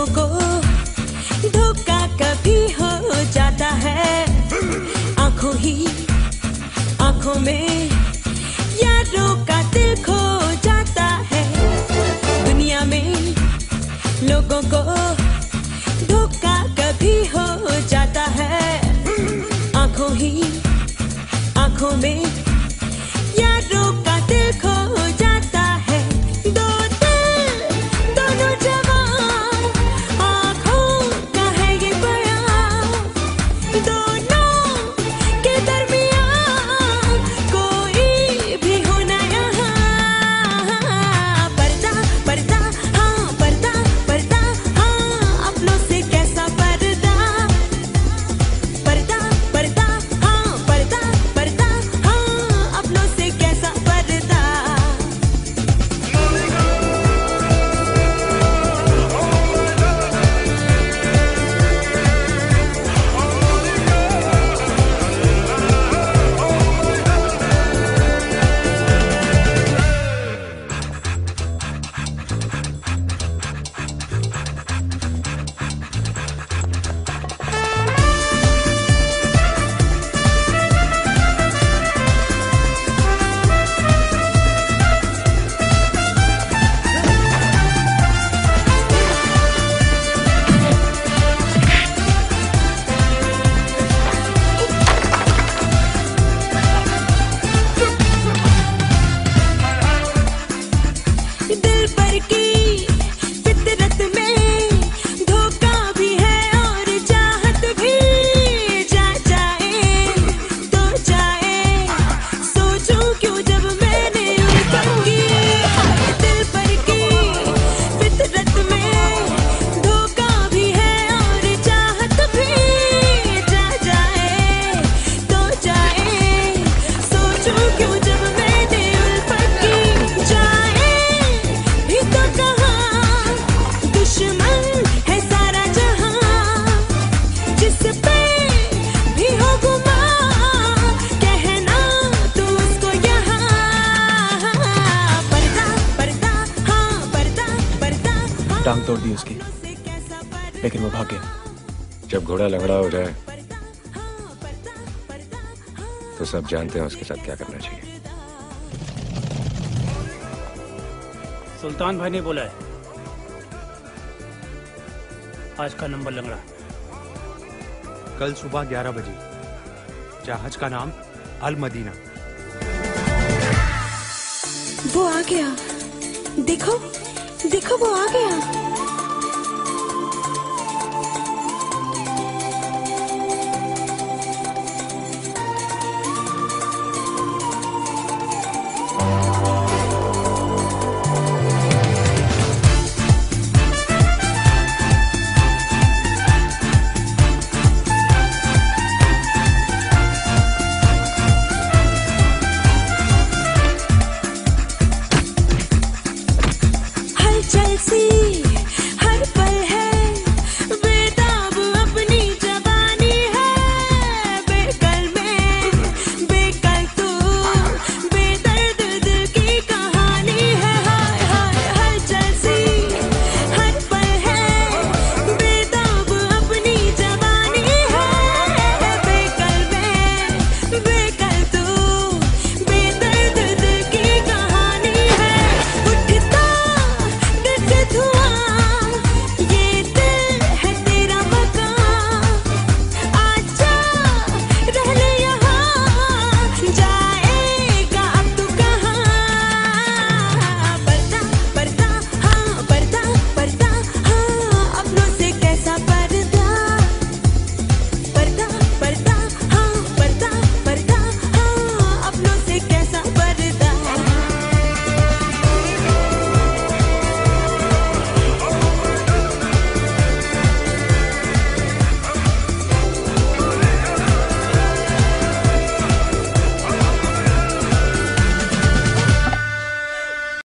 लोगों को धोखा कभी हो जाता है, आंखों ही आंखों में यारों का दिल खो जाता है। दुनिया में लोगों को धोखा कभी हो जाता है, आंखों ही आंखों में यारों का दिल खो जाता है। दो दिल दोनों जवान, आंखों का है ये बयान, दोनों के दरमियान कोई भी हो ना यहाँ। पर्दा पर्दा हाँ, पर्दा पर्दा हाँ, अपनों से कैसा पर्दा, पर्दा पर्दा हाँ, पर्दा पर्दा हाँ, अपनों से कैसा पर्दा। दिल पर की फितरत में धोखा भी है और चाहत भी, जा जाए तो जाए, सोचूं क्यों जब मैंने उल्फत की। दिल पर की फितरत में धोखा भी है और चाहत भी, जा जाए तो जाए, सोचूं क्यों जब मैंने उल्फत की। जाए भी तो कहाँ, दुश्मन है सारा जहां, जिस पे भी हो गुमा, कहना तू उसको यहाँ। पर्दा पर्दा हाँ, पर्दा पर्दा हाँ, टांग तोड़ दी उसकी, लेकिन वो भाग गया। जब घोड़ा लंगड़ा हो जाए तो सब जानते हैं उसके साथ क्या करना चाहिए। सुल्तान भाई ने बोला है आज का नंबर लंगड़ा। कल सुबह 11 बजे, जहाज का नाम अल मदीना। वो आ गया, देखो देखो वो आ गया।